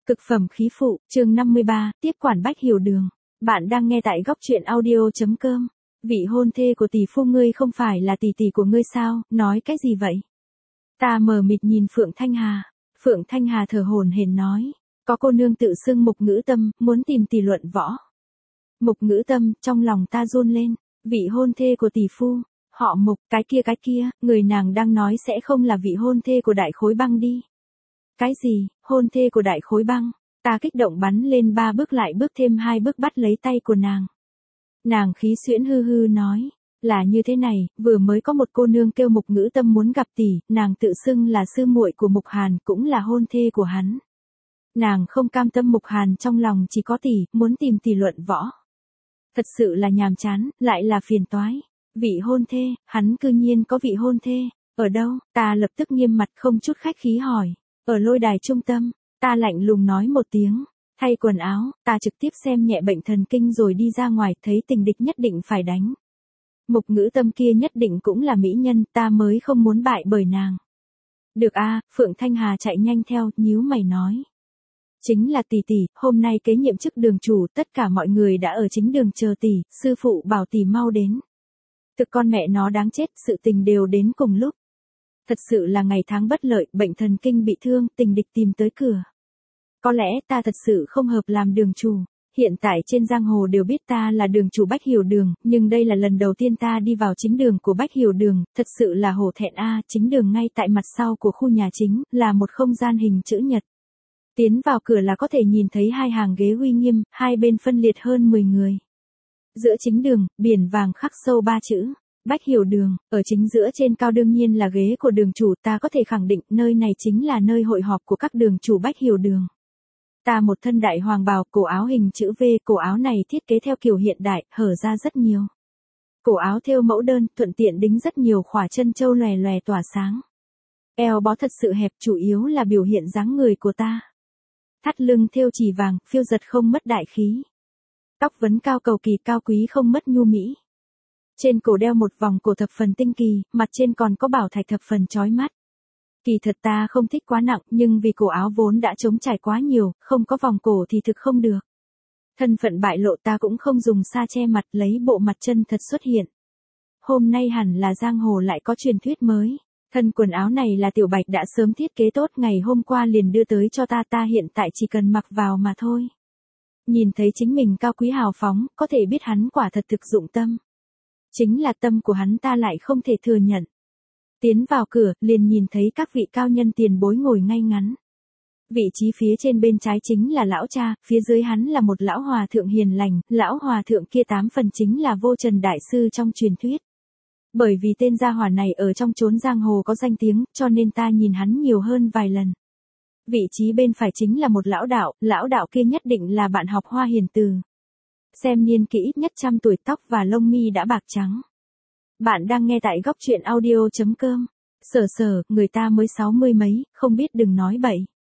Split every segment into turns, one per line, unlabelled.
Cực phẩm khí phụ, chương 53, tiếp quản Bách Hiểu Đường. Bạn đang nghe tại góc truyện audio.com. Vị hôn thê của tỷ phu ngươi không phải là tỷ tỷ của ngươi sao, nói cái gì vậy? Ta mờ mịt nhìn Phượng Thanh Hà. Phượng Thanh Hà thở hổn hển nói, có cô nương tự xưng Mục Ngữ Tâm, muốn tìm tỷ luận võ. Mục Ngữ Tâm, trong lòng ta run lên, vị hôn thê của tỷ phu, họ Mục, cái kia, người nàng đang nói sẽ không là vị hôn thê của Đại Khối Băng đi. Cái gì, hôn thê của Đại Khối Băng? Ta kích động bắn lên 3 bước lại bước thêm 2 bước bắt lấy tay của nàng. Nàng khí xuyễn hư hư nói, là như thế này, vừa mới có một cô nương kêu Mục Ngữ Tâm muốn gặp tỷ, nàng tự xưng là sư muội của Mục Hàn, cũng là hôn thê của hắn. Nàng không cam tâm Mục Hàn trong lòng chỉ có tỷ, muốn tìm tỷ luận võ. Thật sự là nhàm chán, lại là phiền toái. Vị hôn thê, hắn cư nhiên có vị hôn thê, ở đâu? Ta lập tức nghiêm mặt không chút khách khí hỏi. Ở lôi đài trung tâm, ta lạnh lùng nói một tiếng, thay quần áo, ta trực tiếp xem nhẹ bệnh thần kinh rồi đi ra ngoài, thấy tình địch nhất định phải đánh. Mục Ngữ Tâm kia nhất định cũng là mỹ nhân, ta mới không muốn bại bởi nàng. Được a, Phượng Thanh Hà chạy nhanh theo, nhíu mày nói. Chính là tỷ tỷ, hôm nay kế nhiệm chức đường chủ, tất cả mọi người đã ở chính đường chờ tỷ, sư phụ bảo tỷ mau đến. Thực con mẹ nó đáng chết, sự tình đều đến cùng lúc. Thật sự là ngày tháng bất lợi, bệnh thần kinh bị thương, tình địch tìm tới cửa. Có lẽ ta thật sự không hợp làm đường chủ. Hiện tại trên giang hồ đều biết ta là đường chủ Bách Hiểu Đường, nhưng đây là lần đầu tiên ta đi vào chính đường của Bách Hiểu Đường, thật sự là hổ thẹn a. Chính đường ngay tại mặt sau của khu nhà chính, là một không gian hình chữ nhật. Tiến vào cửa là có thể nhìn thấy 2 hàng ghế uy nghiêm, hai bên phân liệt hơn 10 người. Giữa chính đường, biển vàng khắc sâu 3 chữ. Bách Hiểu Đường, ở chính giữa trên cao đương nhiên là ghế của đường chủ, ta có thể khẳng định nơi này chính là nơi hội họp của các đường chủ Bách Hiểu Đường. Ta một thân đại hoàng bào, cổ áo hình chữ V, cổ áo này thiết kế theo kiểu hiện đại, hở ra rất nhiều. Cổ áo thêu mẫu đơn, thuận tiện đính rất nhiều khỏa chân châu lòe lòe tỏa sáng. Eo bó thật sự hẹp, chủ yếu là biểu hiện dáng người của ta. Thắt lưng thêu chỉ vàng, phiêu giật không mất đại khí. Tóc vấn cao cầu kỳ cao quý không mất nhu mỹ. Trên cổ đeo một vòng cổ thập phần tinh kỳ, mặt trên còn có bảo thạch thập phần chói mắt. Kỳ thật ta không thích quá nặng, nhưng vì cổ áo vốn đã chống trải quá nhiều, không có vòng cổ thì thực không được. Thân phận bại lộ ta cũng không dùng sa che mặt, lấy bộ mặt chân thật xuất hiện. Hôm nay hẳn là giang hồ lại có truyền thuyết mới. Thân quần áo này là Tiểu Bạch đã sớm thiết kế tốt, ngày hôm qua liền đưa tới cho ta hiện tại chỉ cần mặc vào mà thôi. Nhìn thấy chính mình cao quý hào phóng, có thể biết hắn quả thật thực dụng tâm. Chính là tâm của hắn ta lại không thể thừa nhận. Tiến vào cửa, liền nhìn thấy các vị cao nhân tiền bối ngồi ngay ngắn. Vị trí phía trên bên trái chính là lão cha, phía dưới hắn là một lão hòa thượng hiền lành, lão hòa thượng kia 8 phần chính là Vô Trần Đại Sư trong truyền thuyết. Bởi vì tên gia hỏa này ở trong chốn giang hồ có danh tiếng, cho nên ta nhìn hắn nhiều hơn vài lần. Vị trí bên phải chính là một lão đạo kia nhất định là bạn học Hoa Hiền Từ. Xem niên kỹ ít nhất 100 tuổi, tóc và lông mi đã bạc trắng. Bạn đang nghe tại góc truyện audio.com. Sở, người ta mới 60 mấy, không biết đừng nói bậy.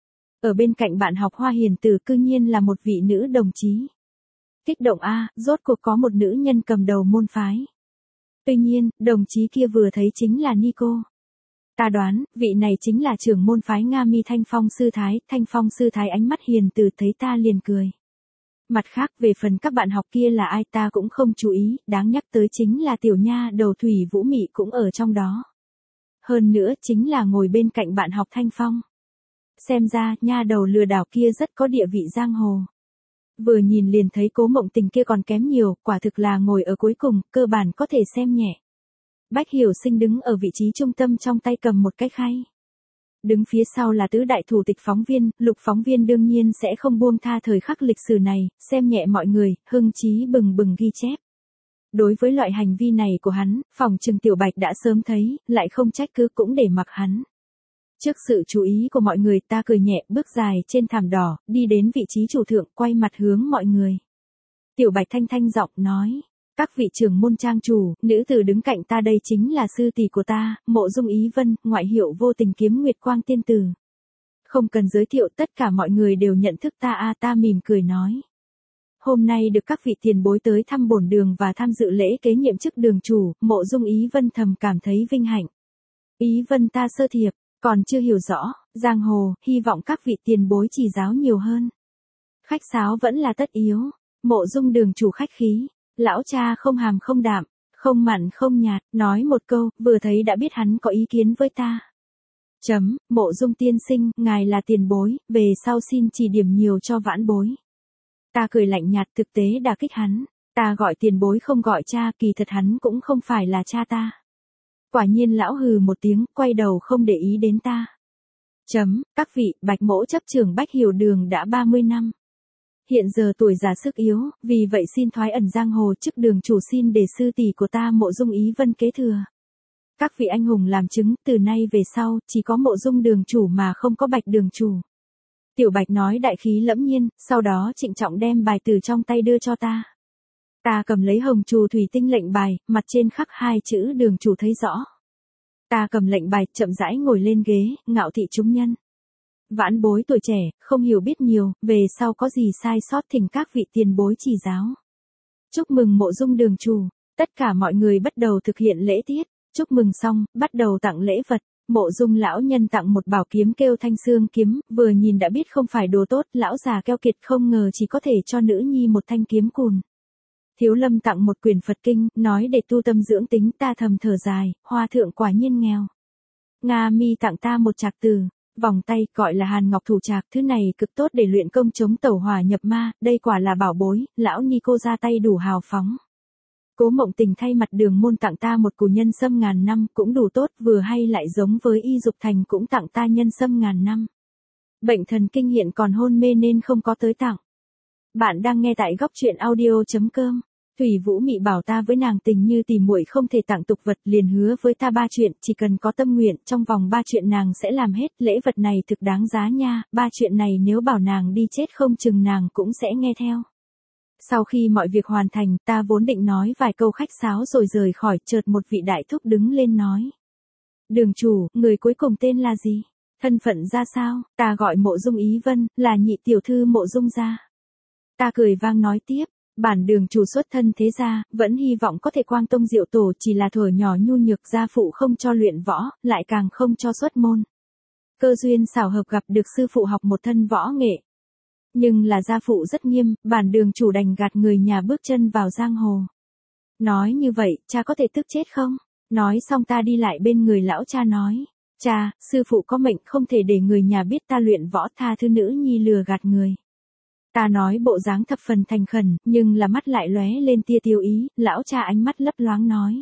Ở bên cạnh bạn học Hoa Hiền Từ cư nhiên là một vị nữ đồng chí. Kích động a, rốt cuộc có một nữ nhân cầm đầu môn phái. Tuy nhiên, đồng chí kia vừa thấy chính là Nico. Ta đoán, vị này chính là trưởng môn phái Nga Mi Thanh Phong sư thái ánh mắt hiền từ thấy ta liền cười. Mặt khác về phần các bạn học kia là ai ta cũng không chú ý, đáng nhắc tới chính là tiểu nha đầu Thủy Vũ Mị cũng ở trong đó. Hơn nữa chính là ngồi bên cạnh bạn học Thanh Phong. Xem ra, nha đầu lừa đảo kia rất có địa vị giang hồ. Vừa nhìn liền thấy Cố Mộng Tình kia còn kém nhiều, quả thực là ngồi ở cuối cùng, cơ bản có thể xem nhẹ. Bách Hiểu Sinh đứng ở vị trí trung tâm trong tay cầm một cái khay. Đứng phía sau là tứ đại thủ tịch phóng viên, Lục phóng viên đương nhiên sẽ không buông tha thời khắc lịch sử này, xem nhẹ mọi người, hưng chí bừng bừng ghi chép. Đối với loại hành vi này của hắn, phòng trừng Tiểu Bạch đã sớm thấy, lại không trách cứ cũng để mặc hắn. Trước sự chú ý của mọi người ta cười nhẹ, bước dài trên thảm đỏ, đi đến vị trí chủ thượng, quay mặt hướng mọi người. Tiểu Bạch thanh giọng nói, các vị trưởng môn trang chủ, nữ tử đứng cạnh ta đây chính là sư tỷ của ta, Mộ Dung Ý Vân, ngoại hiệu Vô Tình Kiếm Nguyệt Quang Tiên Tử. Không cần giới thiệu, tất cả mọi người đều nhận thức ta ta mỉm cười nói. Hôm nay được các vị tiền bối tới thăm bổn đường và tham dự lễ kế nhiệm chức đường chủ, Mộ Dung Ý Vân thầm cảm thấy vinh hạnh. Ý Vân ta sơ thiệp, còn chưa hiểu rõ, Giang hồ, hy vọng các vị tiền bối chỉ giáo nhiều hơn. Khách sáo vẫn là tất yếu. Mộ Dung đường chủ khách khí. Lão cha không hàm không đạm, không mặn không nhạt, nói một câu, vừa thấy đã biết hắn có ý kiến với ta. Mộ Dung tiên sinh, ngài là tiền bối, về sau xin chỉ điểm nhiều cho vãn bối. Ta cười lạnh nhạt, thực tế đả kích hắn. Ta gọi tiền bối không gọi cha, kỳ thật hắn cũng không phải là cha ta. Quả nhiên lão hừ một tiếng, quay đầu không để ý đến ta. Các vị, Bạch Mỗ chấp trưởng Bách Hiểu Đường đã 30 năm. Hiện giờ tuổi già sức yếu, vì vậy xin thoái ẩn giang hồ, chức đường chủ xin để sư tỷ của ta Mộ Dung Ý Vân kế thừa. Các vị anh hùng làm chứng, từ nay về sau, chỉ có Mộ Dung đường chủ mà không có Bạch đường chủ. Tiểu Bạch nói đại khí lẫm nhiên, sau đó trịnh trọng đem bài từ trong tay đưa cho ta. Ta cầm lấy hồng trù thủy tinh lệnh bài, mặt trên khắc 2 chữ đường chủ thấy rõ. Ta cầm lệnh bài, chậm rãi ngồi lên ghế, ngạo thị chúng nhân. Vãn bối tuổi trẻ, không hiểu biết nhiều, về sau có gì sai sót thỉnh các vị tiền bối chỉ giáo. Chúc mừng Mộ Dung đường chủ, tất cả mọi người bắt đầu thực hiện lễ tiết, chúc mừng xong, bắt đầu tặng lễ vật. Mộ Dung lão nhân tặng một bảo kiếm kêu Thanh Xương kiếm, vừa nhìn đã biết không phải đồ tốt, lão già keo kiệt không ngờ chỉ có thể cho nữ nhi một thanh kiếm cùn. Thiếu Lâm tặng một quyển Phật kinh, nói để tu tâm dưỡng tính, ta thầm thở dài, hòa thượng quả nhiên nghèo. Nga Mi tặng ta một trạc tử, vòng tay, gọi là Hàn Ngọc thủ trạc, thứ này cực tốt để luyện công chống tẩu hỏa nhập ma, đây quả là bảo bối, lão ni cô ra tay đủ hào phóng. Cố Mộng Tình thay mặt Đường môn tặng ta một củ nhân sâm ngàn năm, cũng đủ tốt, vừa hay lại giống với Y Dục Thành cũng tặng ta nhân sâm ngàn năm. Bệnh thần kinh hiện còn hôn mê nên không có tới tặng. Bạn đang nghe tại góc truyện audio.com. Thủy Vũ Mị bảo ta với nàng tình như tỉ muội không thể tặng tục vật, liền hứa với ta 3 chuyện, chỉ cần có tâm nguyện, trong vòng 3 chuyện nàng sẽ làm hết, lễ vật này thực đáng giá nha, 3 chuyện này nếu bảo nàng đi chết không chừng nàng cũng sẽ nghe theo. Sau khi mọi việc hoàn thành, ta vốn định nói vài câu khách sáo rồi rời khỏi, chợt một vị đại thúc đứng lên nói. Đường chủ, người cuối cùng tên là gì? Thân phận ra sao? Ta gọi Mộ Dung Ý Vân, là nhị tiểu thư Mộ Dung gia. Ta cười vang nói tiếp. Bản đường chủ xuất thân thế gia, vẫn hy vọng có thể quang tông diệu tổ, chỉ là thuở nhỏ nhu nhược, gia phụ không cho luyện võ, lại càng không cho xuất môn. Cơ duyên xảo hợp gặp được sư phụ học một thân võ nghệ. Nhưng là gia phụ rất nghiêm, bản đường chủ đành gạt người nhà bước chân vào giang hồ. Nói như vậy, cha có thể tức chết không? Nói xong ta đi lại bên người lão cha nói. Cha, sư phụ có mệnh không thể để người nhà biết ta luyện võ, tha thứ nữ nhi lừa gạt người. Ta nói bộ dáng thập phần thành khẩn, nhưng là mắt lại lóe lên tia tiêu ý, lão cha ánh mắt lấp loáng nói.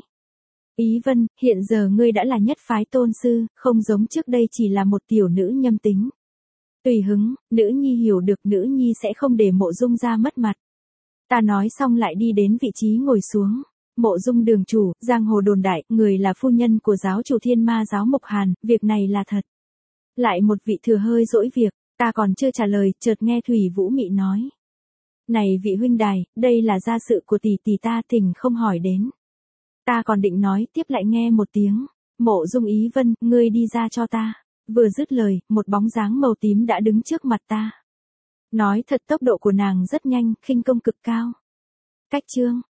Ý Vân, hiện giờ ngươi đã là nhất phái tôn sư, không giống trước đây chỉ là một tiểu nữ nhâm tính. Tùy hứng, nữ nhi hiểu được, nữ nhi sẽ không để Mộ Dung gia mất mặt. Ta nói xong lại đi đến vị trí ngồi xuống. Mộ Dung đường chủ, giang hồ đồn đại, người là phu nhân của giáo chủ Thiên Ma giáo Mộc Hàn, việc này là thật. Lại một vị thừa hơi dỗi việc. Ta còn chưa trả lời, chợt nghe Thủy Vũ Mị nói. Này vị huynh đài, đây là gia sự của tỷ tỷ ta, thỉnh không hỏi đến. Ta còn định nói tiếp lại nghe một tiếng. Mộ Dung Ý Vân, ngươi đi ra cho ta. Vừa dứt lời, một bóng dáng màu tím đã đứng trước mặt ta. Nói thật tốc độ của nàng rất nhanh, khinh công cực cao. Cách chương.